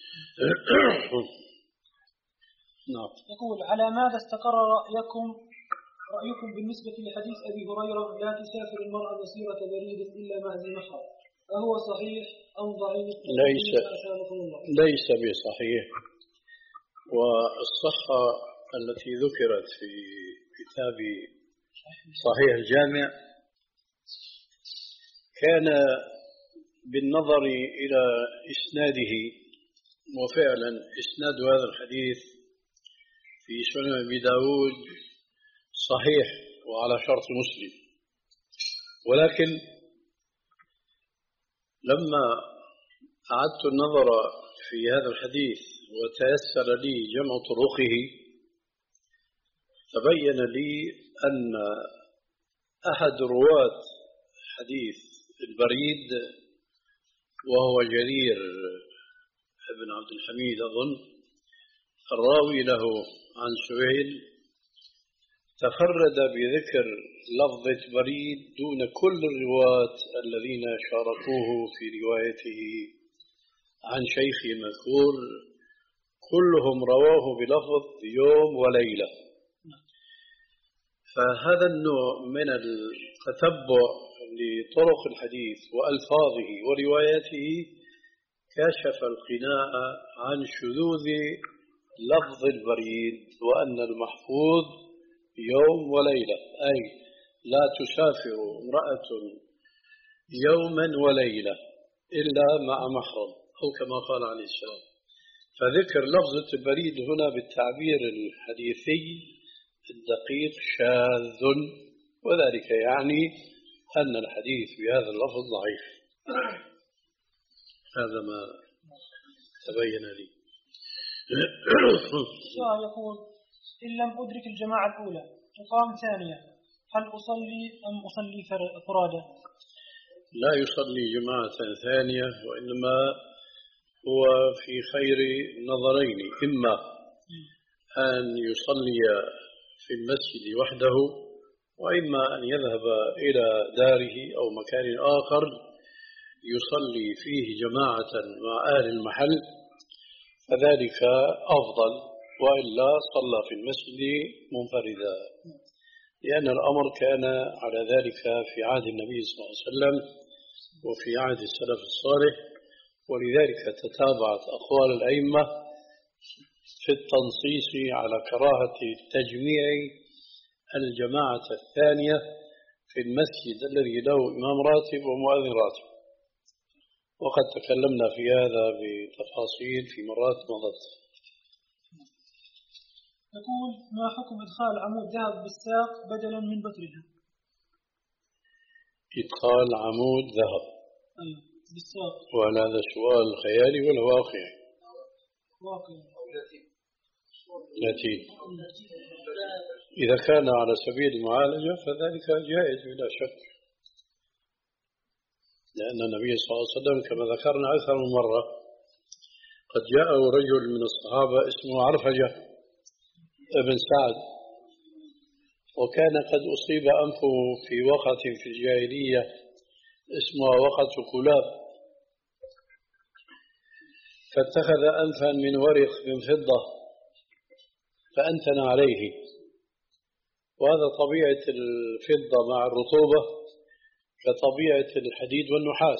نعم. يقول على ماذا استقر رأيكم رأيكم بالنسبة لحديث أبي هريرة لا تسافر المرأة مسيرة بريد إلا مع ذي محرم، أهو صحيح أم ضعيف؟ ليس ليس بصحيح، والصحة التي ذكرت في كتاب صحيح الجامع كان بالنظر إلى إسناده، وفعلا إسناد هذا الحديث في سنن أبي داود صحيح وعلى شرط مسلم، ولكن لما أعدت النظر في هذا الحديث وتيسر لي جمع طرقه تبين لي أن أحد رواة حديث البريد وهو جرير بن عبد الحميد أظن الراوي له عن سهيل تفرد بذكر لفظة بريد دون كل الرواة الذين شاركوه في روايته عن شيخ مذكور، كلهم رواه بلفظ يوم وليلة. فهذا النوع من التتبع لطرق الحديث وألفاظه ورواياته كشف القناع عن شذوذ لفظ البريد، وأن المحفوظ يوم وليلة، أي لا تسافر امرأة يوما وليلة إلا مع محرم، أو كما قال عليه السلام. فذكر لفظة البريد هنا بالتعبير الحديثي الدقيق شاذ، وذلك يعني أن الحديث بهذا اللفظ ضعيف. هذا ما تبين لي. السؤال يقول إن لم أدرك الجماعة الأولى تقام ثانية، هل أصلي أم أصلي فرادى؟ لا يصلي جماعة ثانية، وإنما هو في خير نظرين، إما أن يصلي في المسجد وحده، وإما أن يذهب إلى داره أو مكان آخر يصلي فيه جماعة مع أهل المحل، فذلك أفضل، وإلا صلى في المسجد منفردا، لأن الأمر كان على ذلك في عهد النبي صلى الله عليه وسلم وفي عهد السلف الصالح، ولذلك تتابعت أقوال الأئمة في التنصيص على كراهة تجميع الجماعة الثانية في المسجد الذي له إمام راتب ومؤذن راتب، وقد تكلمنا في هذا بتفاصيل في مرات مضت. يقول: ما حكم إدخال عمود ذهب بالساق بدلا من بترها؟ إدخال عمود ذهب أيوة بالساق. وهل هذا سؤال خيالي ولا واقعي؟ واقعي. يتيم. إذا كان على سبيل المعالجة فذلك جائز بلا شك، لأن النبي صلى الله عليه وسلم كما ذكرنا أكثر من مرة قد جاءه رجل من الصحابة اسمه عرفجة ابن سعد، وكان قد أصيب أنفه في وقعة في الجاهلية اسمها وقعة كلاب، فاتخذ أنفا من ورق من فضة فأنتن عليه، وهذا طبيعة الفضة مع الرطوبة كطبيعة الحديد والنحاس،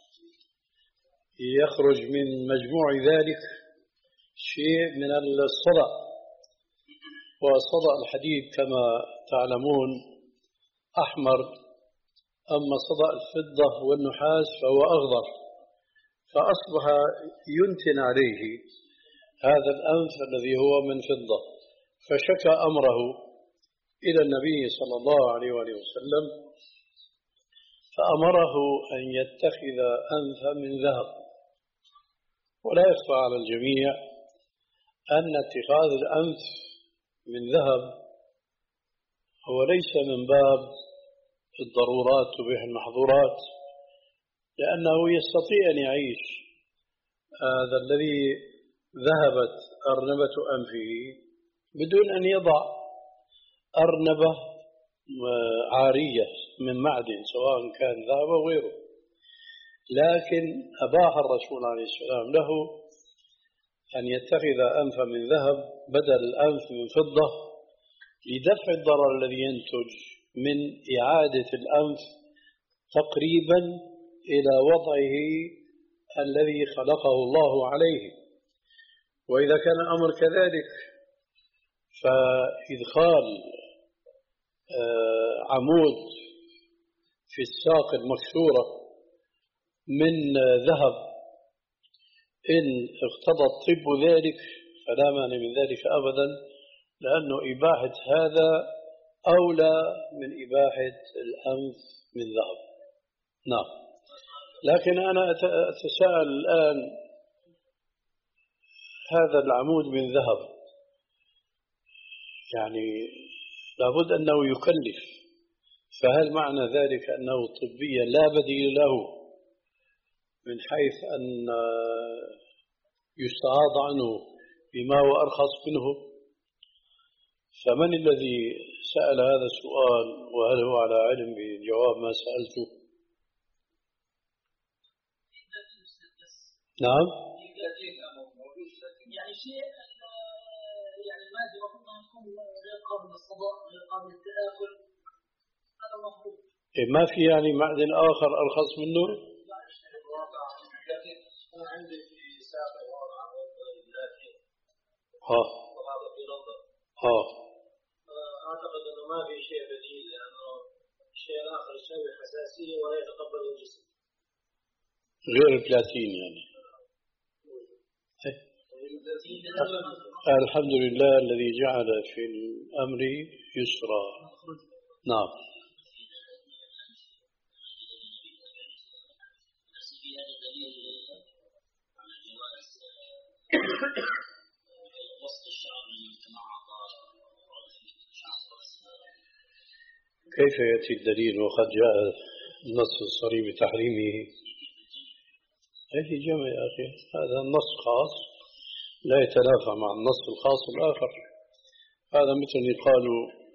يخرج من مجموع ذلك شيء من الصدأ، وصدأ الحديد كما تعلمون أحمر، أما صدأ الفضة والنحاس فهو أخضر، فأصبح ينتن عليه هذا الأنف الذي هو من فضة، فشكى أمره إلى النبي صلى الله عليه وآله وسلم، فأمره أن يتخذ أنفا من ذهب. ولا يخفى على الجميع أن اتخاذ الأنف من ذهب هو ليس من باب الضرورات تبيح المحظورات، لأنه يستطيع أن يعيش هذا الذي ذهبت أرنبة أنفه بدون أن يضع أرنبة عارية من معدن سواء كان ذهب أو غيره، لكن أباح الرسول عليه السلام له أن يتخذ أنفا من ذهب بدل الأنف من فضة لدفع الضرر الذي ينتج من إعادة الأنف تقريبا إلى وضعه الذي خلقه الله عليه. وإذا كان الأمر كذلك فإدخال عمود في الساق المكسورة من ذهب إن اقتضى الطب ذلك فلا مانع من ذلك أبدا، لأنه إباحة هذا أولى من إباحة الأنف من ذهب. نعم. لكن أنا أتساءل الآن، هذا العمود من ذهب يعني لابد أنه يكلف، فهل معنى ذلك أنه طبيا لا بديل له من حيث أن يستعاض عنه بما هو أرخص منه؟ فمن الذي سأل هذا السؤال وهل هو على علم بجواب ما سألته؟ نعم. يعني شيء يعني مادة المفروض أن يكون غير قابل للصداع غير قابل للتآكل، هذا المفروض. ما في يعني معدن آخر أرخص منه؟ أنا عندي في ساقي وضع لكن ها وهذا في لندن. ها أعتقد أنه ما في شيء بديل، لأنه الشيء الآخر يسوي حساسية ولا يتقبل الجسم غير البلاتين يعني. الحمد لله الذي جعل في الأمر يسرا. نعم. كيف يأتي الدليل وقد جاء النص الصريح بتحريمه؟ أي جمع يا أخي، هذا النص خاص لا يتنافى مع النص الخاص الآخر. هذا مثل يقال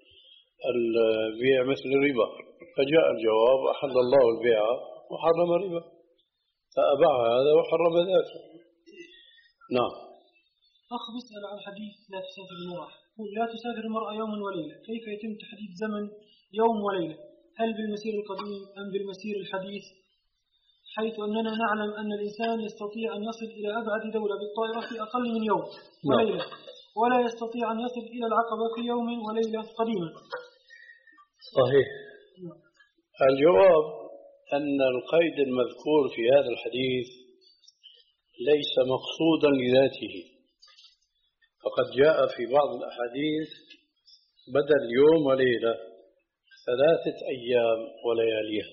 البيع مثل الربا، فجاء الجواب أحل الله البيع وحرم الربا، فأباع هذا وحرم ذاك. نعم. أخ بيسأل عن حديث لا تسافر المرأة، يقول لا تسافر المرأة يوما وليلة، كيف يتم تحديد زمن يوم وليلة؟ هل بالمسير القديم أم بالمسير الحديث؟ حيث أننا نعلم أن الإنسان يستطيع أن يصل إلى أبعد دولة بالطائرة في أقل من يوم وليلة، ولا يستطيع أن يصل إلى العقبة في يوم وليلة قديما. صحيح. الجواب أن القيد المذكور في هذا الحديث ليس مقصودا لذاته، فقد جاء في بعض الأحاديث بدل يوم وليلة ثلاثة أيام ولياليها.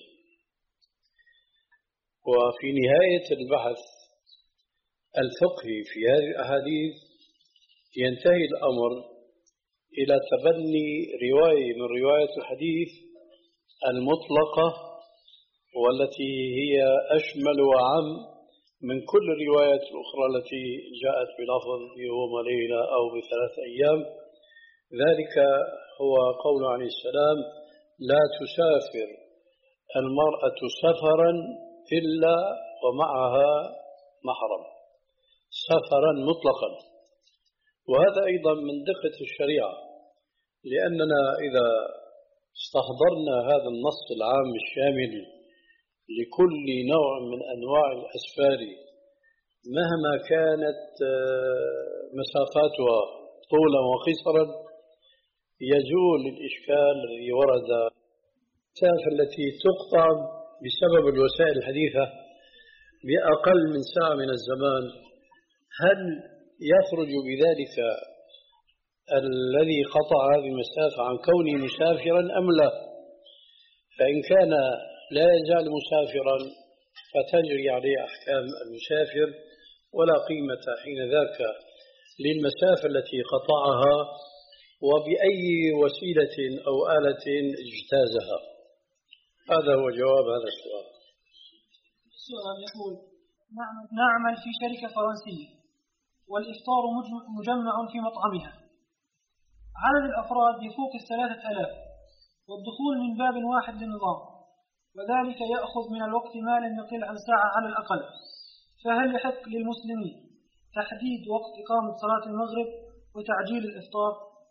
وفي نهاية البحث الفقهي في هذه الأحاديث ينتهي الأمر إلى تبني رواية من رواية الحديث المطلقة والتي هي أشمل وعم من كل الروايات الأخرى التي جاءت بلفظ يوم وليلة أو بثلاث أيام. ذلك هو قول عليه السلام: لا تسافر المرأة سفرا إلا ومعها محرم، سفرا مطلقا. وهذا أيضا من دقة الشريعة، لأننا إذا استحضرنا هذا النص العام الشامل لكل نوع من أنواع الأسفار مهما كانت مسافاتها طولا وقصرا، يزول الإشكال الذي ورد المسافة التي تقطع بسبب الوسائل الحديثة بأقل من ساعة من الزمان. هل يخرج بذلك الذي قطع هذه المسافة عن كونه مسافرا أم لا؟ فإن كان لا يزال مسافرا فتجري عليه أحكام المسافر، ولا قيمة حين ذاك للمسافة التي قطعها وبأي وسيلة أو آلة اجتازها. هذا هو جواب هذا السؤال. السؤال يقول: نعمل في شركة فرنسية والإفطار مجمع في مطعمها، عدد الأفراد يفوق الثلاثة ألاف، والدخول من باب واحد للنظام، وذلك يأخذ من الوقت ما لم يقل عن ساعة على الأقل، فهل يحق للمسلمين تحديد وقت إقامة صلاة المغرب وتعجيل الإفطار؟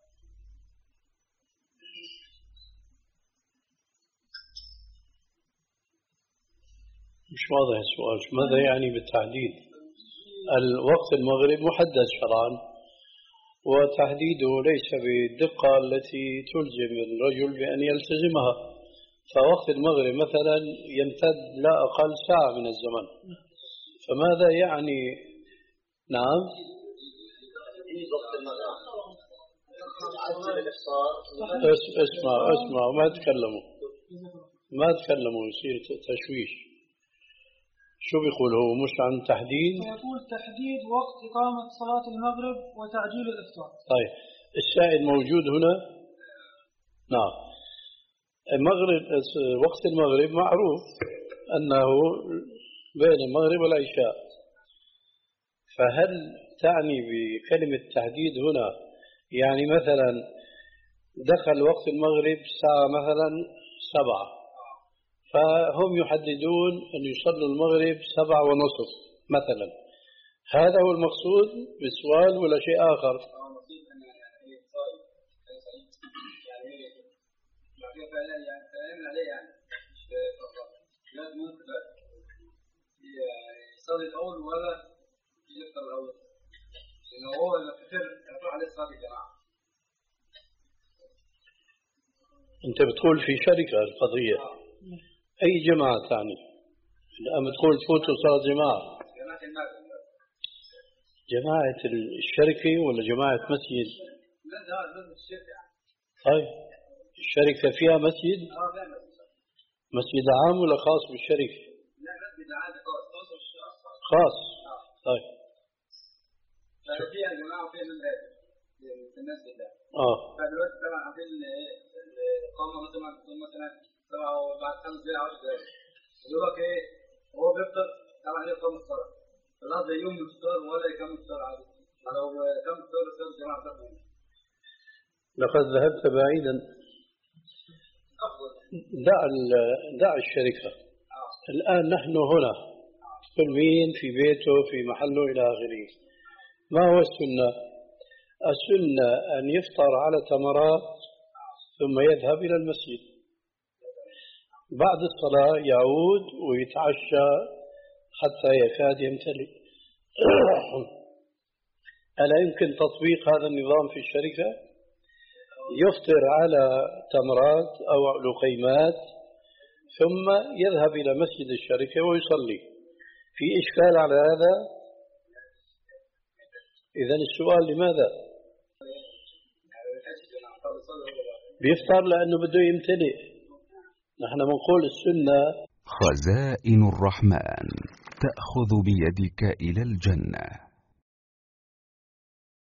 مش واضح السؤال، ماذا يعني بالتحديد؟ الوقت المغرب محدد شرعا، وتحديده ليس بالدقة التي تلزم الرجل بأن يلتزمها. فوقت المغرب مثلا يمتد لا أقل ساعة من الزمن، فماذا يعني؟ نعم، اسمع اسمع ما تكلموا ما تكلموا يصير تشويش. شو بيقول هو؟ مش عن تحديد؟ يقول تحديد وقت إقامة صلاة المغرب وتعجيل الإفطار. طيب السائل موجود هنا؟ نعم. المغرب، وقت المغرب معروف أنه بين المغرب والعشاء، فهل تعني بكلمة تحديد هنا يعني مثلا دخل وقت المغرب الساعة مثلا سبعة، فهم يحددون أن يصلوا المغرب سبعة ونصف مثلا، هذا هو المقصود بالسؤال ولا شيء آخر؟ يصلي الأول ولا يفطر الأول، لأنه هو لما فطر يروح عليه صلاة الجماعة. أنت بتقول في شركة القضية، أي جماعة تعني؟ الآن بتقول تفوتوا صلاة جماعة، جماعة الشركة ولا جماعة مسجد؟ لا لا مسجد الشركة. طيب الشركة فيها مسجد؟ مسجد عام ولا خاص بالشركة؟ لا مسجد عام خاص. خاص. طيب فيها جماعة وفيها من في المسجد ده. اه فدلوقتي طبعا عاملين الإقامة مثلا مثلا سبعة وبعد خمس دقايق عشر دقايق، يقولك إيه هو بيفطر طبعا عليه إقامة الصلاة، فلا زي يوم الفطار ولا يكمل الفطار عادي، لو كمل الفطار الصلاة الجماعة بتاعته. لقد ذهبت بعيدا. دع دع الشركة. الآن نحن هنا، كل مين في بيته في محله إلى آخره. ما هو السنة؟ السنة أن يفطر على تمرات ثم يذهب إلى المسجد، بعد الصلاة يعود ويتعشى حتى يكاد يمتلئ. ألا يمكن تطبيق هذا النظام في الشركة؟ يفطر على تمرات أو لقيمات ثم يذهب إلى مسجد الشركة ويصلي. في إشكال على هذا؟ إذن السؤال لماذا؟ بيفطر لأنه بده يمتلئ. نحن بنقول السنة خزائن الرحمن تأخذ بيدك إلى الجنة.